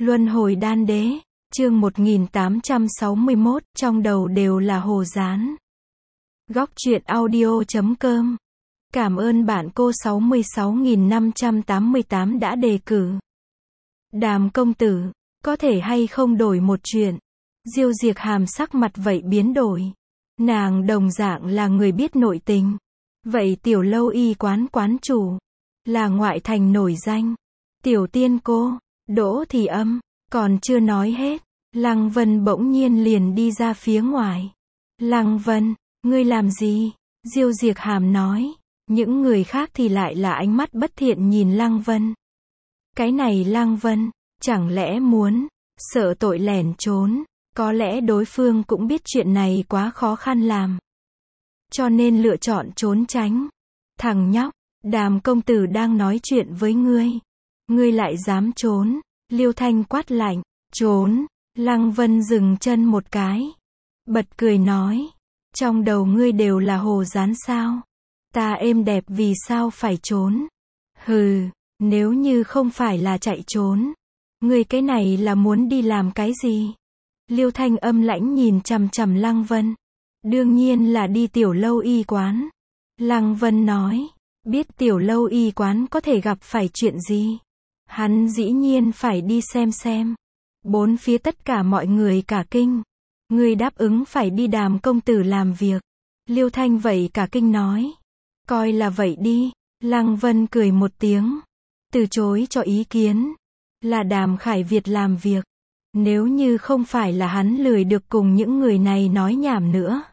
Luân hồi đan đế, chương 1861, trong đầu đều là hồ dán. Góc truyện audio.com. Cảm ơn bạn cô 66588 đã đề cử. Đàm công tử, có thể hay không đổi một chuyện? Diêu Diệc Hàm sắc mặt vậy biến đổi. Nàng đồng dạng là người biết nội tình. Vậy tiểu lâu y quán quán chủ, là ngoại thành nổi danh. Tiểu tiên cô, Đỗ Thì Âm, còn chưa nói hết. Lăng Vân bỗng nhiên liền đi ra phía ngoài. Lăng Vân, ngươi làm gì? Diêu Diệc Hàm nói. Những người khác thì lại là ánh mắt bất thiện nhìn Lăng Vân. Cái này Lăng Vân, chẳng lẽ muốn, sợ tội lẻn trốn, có lẽ đối phương cũng biết chuyện này quá khó khăn làm. Cho nên lựa chọn trốn tránh. Thằng nhóc, Đàm công tử đang nói chuyện với ngươi. Ngươi lại dám trốn, Liêu Thanh quát lạnh, trốn. Lăng Vân dừng chân một cái. Bật cười nói, trong đầu ngươi đều là hồ dán sao? Ta êm đẹp vì sao phải trốn? Hừ, nếu như không phải là chạy trốn, ngươi cái này là muốn đi làm cái gì? Liêu Thanh âm lãnh nhìn chằm chằm Lăng Vân. Đương nhiên là đi tiểu lâu y quán. Lăng Vân nói, biết tiểu lâu y quán có thể gặp phải chuyện gì? Hắn dĩ nhiên phải đi xem. Bốn phía tất cả mọi người cả kinh. Ngươi đáp ứng phải đi Đàm công tử làm việc. Liêu Thanh vậy cả kinh nói. Coi là vậy đi. Lăng Vân cười một tiếng. Từ chối cho ý kiến. Là Đàm Khải Việt làm việc. Nếu như không phải là hắn lười được cùng những người này nói nhảm nữa.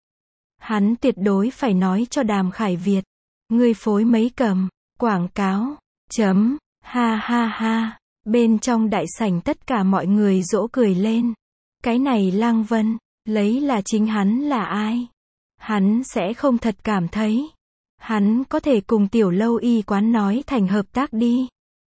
Hắn tuyệt đối phải nói cho Đàm Khải Việt. Ngươi phối mấy cầm, quảng cáo, chấm, ha ha ha. Bên trong đại sảnh tất cả mọi người dỗ cười lên. Cái này Lăng Vân, lấy là chính hắn là ai? Hắn sẽ không thật cảm thấy. Hắn có thể cùng tiểu lâu y quán nói thành hợp tác đi.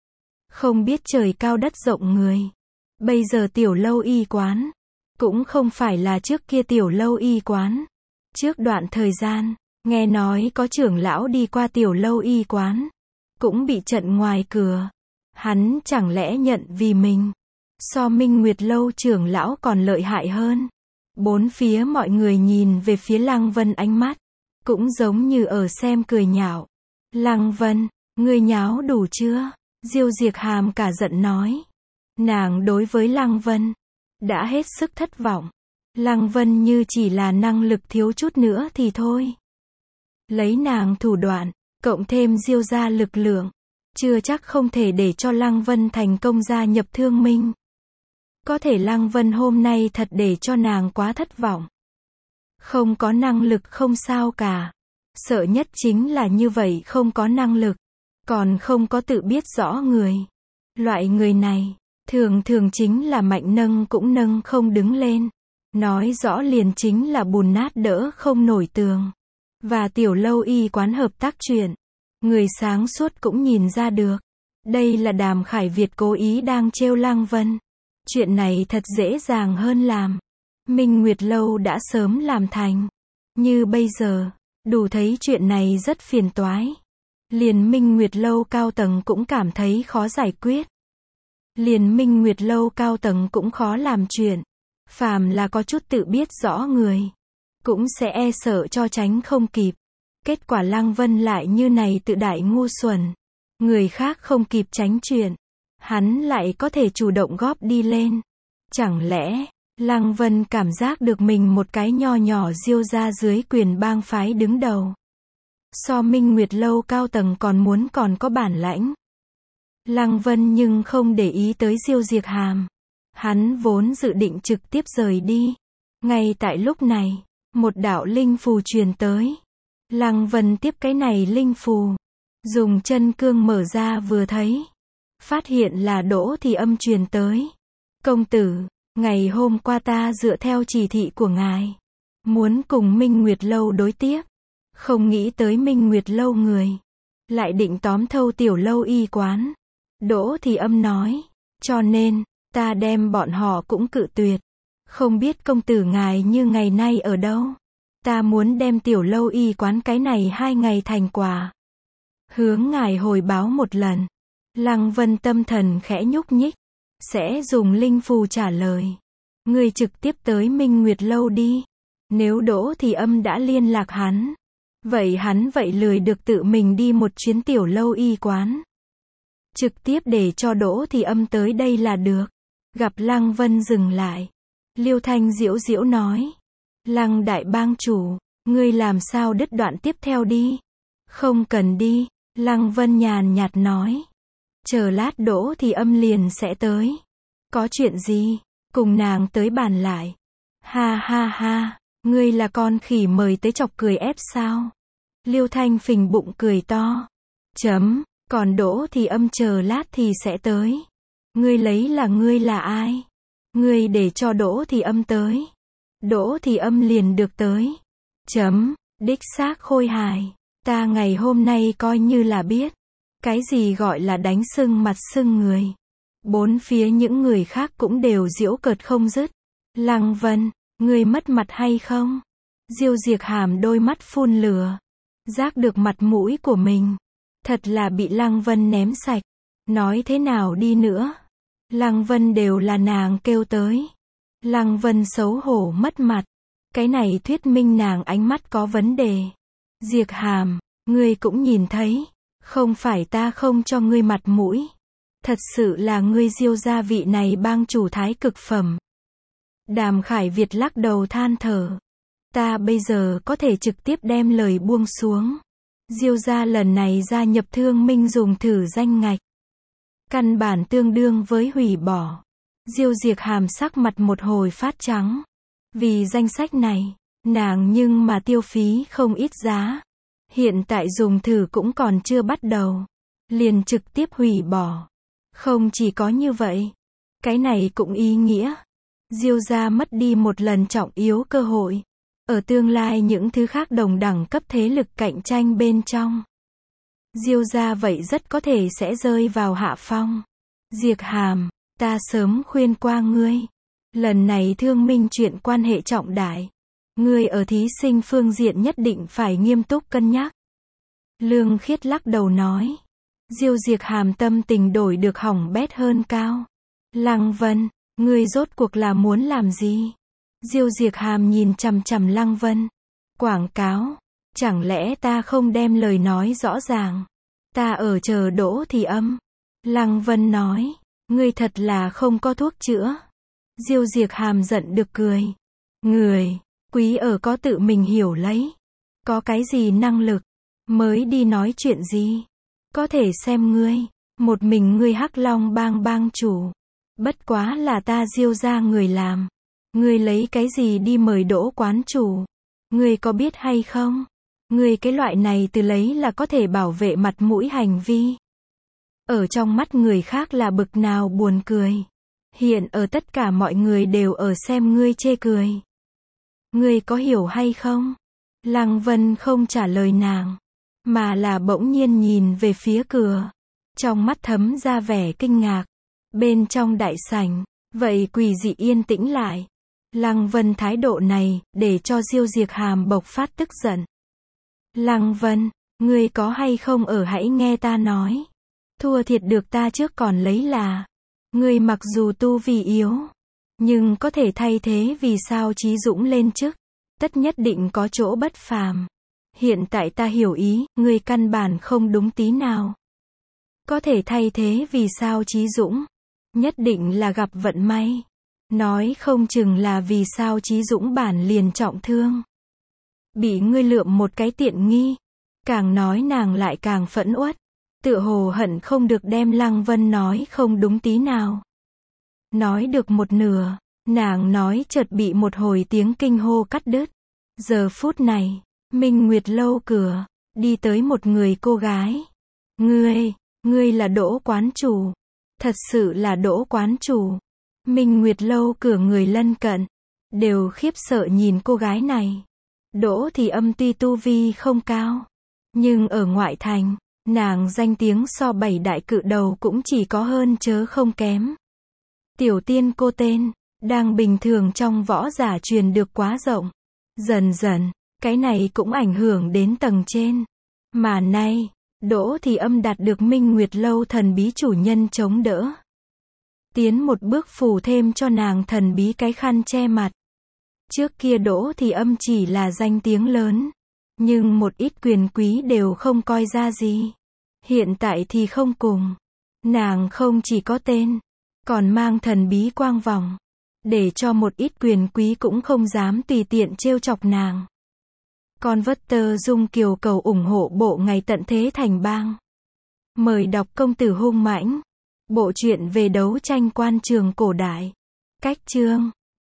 Không biết trời cao đất rộng người. Bây giờ tiểu lâu y quán, cũng không phải là trước kia tiểu lâu y quán. Trước đoạn thời gian, nghe nói có trưởng lão đi qua tiểu lâu y quán, cũng bị trận ngoài cửa. Hắn chẳng lẽ nhận vì mình, so Minh Nguyệt lâu trưởng lão còn lợi hại hơn. Bốn phía mọi người nhìn về phía Lăng Vân ánh mắt, cũng giống như ở xem cười nhạo. Lăng Vân, ngươi nháo đủ chưa? Diêu Diệc Hàm cả giận nói. Nàng đối với Lăng Vân, đã hết sức thất vọng. Lăng Vân như chỉ là năng lực thiếu chút nữa thì thôi. Lấy nàng thủ đoạn, cộng thêm Diêu gia lực lượng, chưa chắc không thể để cho Lăng Vân thành công gia nhập Thương Minh. Có thể Lăng Vân hôm nay thật để cho nàng quá thất vọng. Không có năng lực không sao cả. Sợ nhất chính là như vậy không có năng lực, còn không có tự biết rõ người. Loại người này, thường chính là mạnh nâng cũng nâng không đứng lên. Nói rõ liền chính là bùn nát đỡ không nổi tường. Và tiểu lâu y quán hợp tác chuyện. Người sáng suốt cũng nhìn ra được. Đây là Đàm Khải Việt cố ý đang trêu Lăng Vân. Chuyện này thật dễ dàng hơn làm. Minh Nguyệt lâu đã sớm làm thành. Như bây giờ, đủ thấy chuyện này rất phiền toái. Liền Minh Nguyệt lâu cao tầng cũng cảm thấy khó giải quyết. Liền Minh Nguyệt lâu cao tầng cũng khó làm chuyện. Phàm là có chút tự biết rõ người, cũng sẽ e sợ cho tránh không kịp. Kết quả Lăng Vân lại như này tự đại ngu xuẩn. Người khác không kịp tránh chuyện, hắn lại có thể chủ động góp đi lên. Chẳng lẽ, Lăng Vân cảm giác được mình một cái nho nhỏ Diêu gia dưới quyền bang phái đứng đầu. So Minh Nguyệt lâu cao tầng còn có bản lãnh. Lăng Vân nhưng không để ý tới Diêu Diệc Hàm. Hắn vốn dự định trực tiếp rời đi. Ngay tại lúc này, một đạo linh phù truyền tới. Lăng Vân tiếp cái này linh phù, dùng chân cương mở ra vừa thấy, phát hiện là Đỗ Thì Âm truyền tới. Công tử, ngày hôm qua ta dựa theo chỉ thị của ngài, muốn cùng Minh Nguyệt lâu đối tiếp. Không nghĩ tới Minh Nguyệt lâu người, lại định tóm thâu tiểu lâu y quán. Đỗ Thì Âm nói, cho nên, ta đem bọn họ cũng cự tuyệt. Không biết công tử ngài như ngày nay ở đâu? Ta muốn đem tiểu lâu y quán cái này 2 ngày thành quả. Hướng ngài hồi báo một lần. Lăng Vân tâm thần khẽ nhúc nhích. sẽ dùng linh phù trả lời. Ngươi trực tiếp tới Minh Nguyệt Lâu đi. Nếu Đỗ Thì Âm đã liên lạc hắn, hắn vậy lười được tự mình đi một chuyến tiểu lâu y quán. Trực tiếp để cho Đỗ Thì Âm tới đây là được. Gặp Lăng Vân dừng lại. Liêu Thanh giễu giễu nói. Lăng đại bang chủ, ngươi làm sao đứt đoạn tiếp theo đi. Không cần đi, Lăng Vân nhàn nhạt nói. Chờ lát Đỗ Thì Âm liền sẽ tới. Có chuyện gì, cùng nàng tới bàn lại. Ha ha ha, ngươi là con khỉ mời tới chọc cười ép sao? Liêu Thanh phình bụng cười to. Còn Đỗ Thì Âm chờ lát thì sẽ tới. Ngươi là ai? Ngươi để cho Đỗ Thì Âm tới. Đỗ Thì Âm liền được tới. Đích xác khôi hài. Ta ngày hôm nay coi như là biết. Cái gì gọi là đánh sưng mặt sưng người. Bốn phía những người khác cũng đều giễu cợt không dứt. Lăng Vân, ngươi mất mặt hay không? Diêu Diệc Hàm đôi mắt phun lửa. Giác được mặt mũi của mình. Thật là bị Lăng Vân ném sạch. Nói thế nào đi nữa? Lăng Vân đều là nàng kêu tới. Lăng Vân xấu hổ mất mặt. Cái này thuyết minh nàng ánh mắt có vấn đề. Diệc Hàm, ngươi cũng nhìn thấy. Không phải ta không cho ngươi mặt mũi. Thật sự là ngươi Diêu gia vị này bang chủ thái cực phẩm. Đàm Khải Việt lắc đầu than thở. Ta bây giờ có thể trực tiếp đem lời buông xuống. Diêu gia lần này gia nhập Thương Minh dùng thử danh ngạch. Căn bản tương đương với hủy bỏ. Diêu Diệc Hàm sắc mặt một hồi phát trắng. Vì danh sách này, nàng nhưng mà tiêu phí không ít giá. Hiện tại dùng thử cũng còn chưa bắt đầu. Liền trực tiếp hủy bỏ. Không chỉ có như vậy. Cái này cũng ý nghĩa. Diêu gia mất đi một lần trọng yếu cơ hội. Ở tương lai những thứ khác đồng đẳng cấp thế lực cạnh tranh bên trong. Diêu gia vậy rất có thể sẽ rơi vào hạ phong. Diệc Hàm, ta sớm khuyên qua ngươi. Lần này Thương Minh chuyện quan hệ trọng đại. Ngươi ở thí sinh phương diện nhất định phải nghiêm túc cân nhắc. Lương Khiết lắc đầu nói. Diêu Diệc Hàm tâm tình đổi được hỏng bét hơn cao. Lăng Vân, ngươi rốt cuộc là muốn làm gì? Diêu Diệc Hàm nhìn chằm chằm Lăng Vân. Quảng cáo. Chẳng lẽ ta không đem lời nói rõ ràng? Ta ở chờ Đỗ Thì Âm. Lăng Vân nói. Ngươi thật là không có thuốc chữa. Diêu Diệc Hàm giận được cười. Người, quý ở có tự mình hiểu lấy. Có cái gì năng lực, mới đi nói chuyện gì. Có thể xem ngươi, một mình ngươi Hắc Long bang bang chủ. Bất quá là ta Diêu gia người làm. Ngươi lấy cái gì đi mời Đỗ quán chủ? Ngươi có biết hay không? Ngươi cái loại này từ lấy là có thể bảo vệ mặt mũi hành vi. Ở trong mắt người khác là bực nào buồn cười. Hiện ở tất cả mọi người đều ở xem ngươi chê cười. Ngươi có hiểu hay không? Lăng Vân không trả lời nàng, mà là bỗng nhiên nhìn về phía cửa. Trong mắt thấm ra vẻ kinh ngạc. Bên trong đại sảnh, vậy quỷ dị yên tĩnh lại. Lăng Vân thái độ này, để cho Diêu Diệc Hàm bộc phát tức giận. Lăng Vân, ngươi có hay không ở hãy nghe ta nói. Thua thiệt được ta trước còn lấy là. Ngươi mặc dù tu vi yếu, nhưng có thể thay thế vì sao Chí Dũng lên chức. Tất nhất định có chỗ bất phàm. Hiện tại ta hiểu ý, ngươi căn bản không đúng tí nào. Có thể thay thế vì sao Chí Dũng. Nhất định là gặp vận may. Nói không chừng là vì sao Chí Dũng bản liền trọng thương. Bị ngươi lượm một cái tiện nghi. Càng nói nàng lại càng phẫn uất. Tựa hồ hận không được đem Lăng Vân nói không đúng tí nào. Nói được một nửa, nàng nói chợt bị một hồi tiếng kinh hô cắt đứt. Giờ phút này, Minh Nguyệt Lâu cửa, đi tới một người cô gái. Ngươi là Đỗ quán chủ. Thật sự là Đỗ quán chủ. Minh Nguyệt Lâu cửa người lân cận, đều khiếp sợ nhìn cô gái này. Đỗ Thì Âm tuy tu vi không cao, nhưng ở ngoại thành, nàng danh tiếng so 7 đại cự đầu cũng chỉ có hơn chớ không kém. Tiểu tiên cô tên, đang bình thường trong võ giả truyền được quá rộng. Dần dần, cái này cũng ảnh hưởng đến tầng trên. Mà nay, Đỗ Thì Âm đạt được Minh Nguyệt Lâu thần bí chủ nhân chống đỡ. tiến một bước phủ thêm cho nàng thần bí cái khăn che mặt. Trước kia Đỗ thì Âm chỉ là danh tiếng lớn, nhưng một ít quyền quý đều không coi ra gì. Hiện tại thì không cùng. Nàng không chỉ có tên, còn mang thần bí quang vòng, để cho một ít quyền quý cũng không dám tùy tiện trêu chọc nàng. Converter Dung Kiều cầu ủng hộ bộ Ngày Tận Thế Thành Bang. Mời đọc Công tử hung mãnh. Bộ truyện về đấu tranh quan trường cổ đại. Cách chương